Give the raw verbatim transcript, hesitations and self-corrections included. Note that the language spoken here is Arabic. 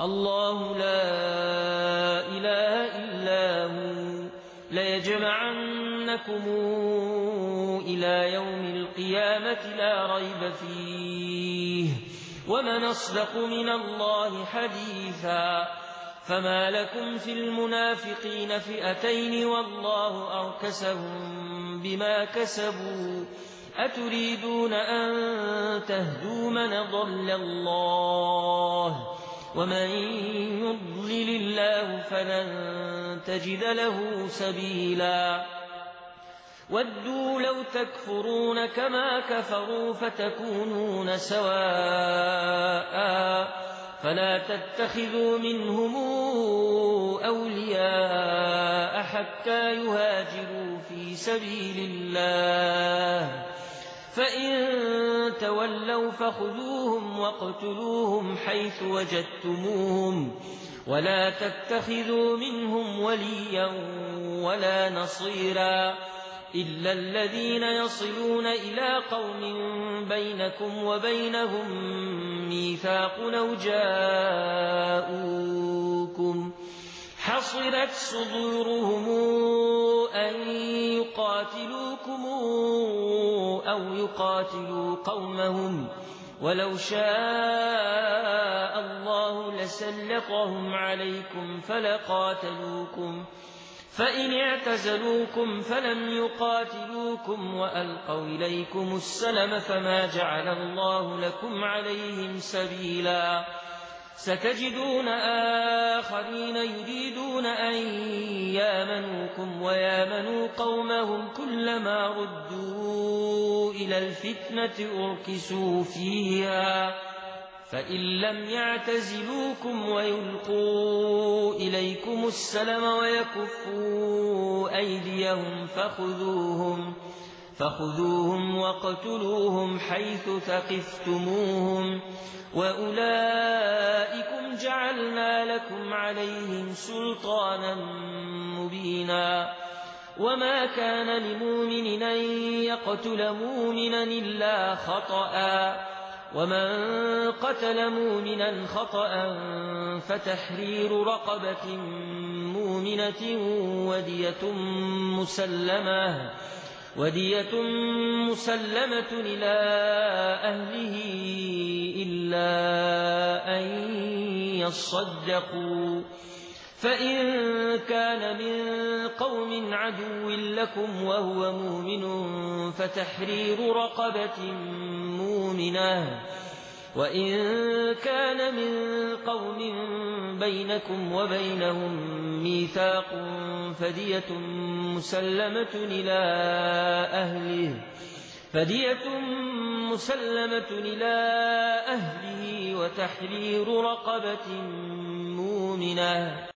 الله لا إله إلا هو ليجمعنكم إلى يوم القيامة لا ريب فيه ومن أصدق من الله حديثا فما لكم في المنافقين فئتين والله أركسهم بما كسبوا أتريدون أن تهدوا من ضل الله ومن يضلل الله فلن تجد له سبيلا ودوا لو تكفرون كما كفروا فتكونون سواء فلا تتخذوا منهم أولياء حتى يهاجروا في سبيل الله فإن تولوا فخذوهم واقتلوهم حيث وجدتموهم ولا تتخذوا منهم وليا ولا نصيرا إلا الذين يصلون إلى قوم بينكم وبينهم ميثاق أو جاءوكم حصرت صدورهم أن يقاتلوكم أو يقاتلوا قومهم ولو شاء الله لسلطهم عليكم فلقاتلوكم فإن اعتزلوكم فلم يقاتلوكم وألقوا إليكم السلم فما جعل الله لكم عليهم سبيلا ستجدون آخرين يريدون أن يامنوكم ويامنوا قومهم كلما ردوا إلى الفتنة أركسوا فيها فإن لم يعتزلوكم ويلقوا إليكم السلم ويكفوا أيديهم فخذوهم فخذوهم واقتلوهم حيث ثقفتموهم وأولئكم جعلنا لكم عليهم سلطانا مبينا وما كان لمؤمن أن يقتل مؤمنا إلا خطأ ومن قتل مؤمنا خطأ فتحرير رقبة مؤمنة ودية مسلمة ودية مسلمة إلى أهله إلا أن يصدقوا فإن كان من قوم عدو لكم وهو مؤمن فتحرير رقبة مؤمنة وإن كان من قوم بينكم وبينهم ميثاق فدية مسلمة إلى أهله فدية مسلمة إلى أهله وتحرير رقبة مؤمنة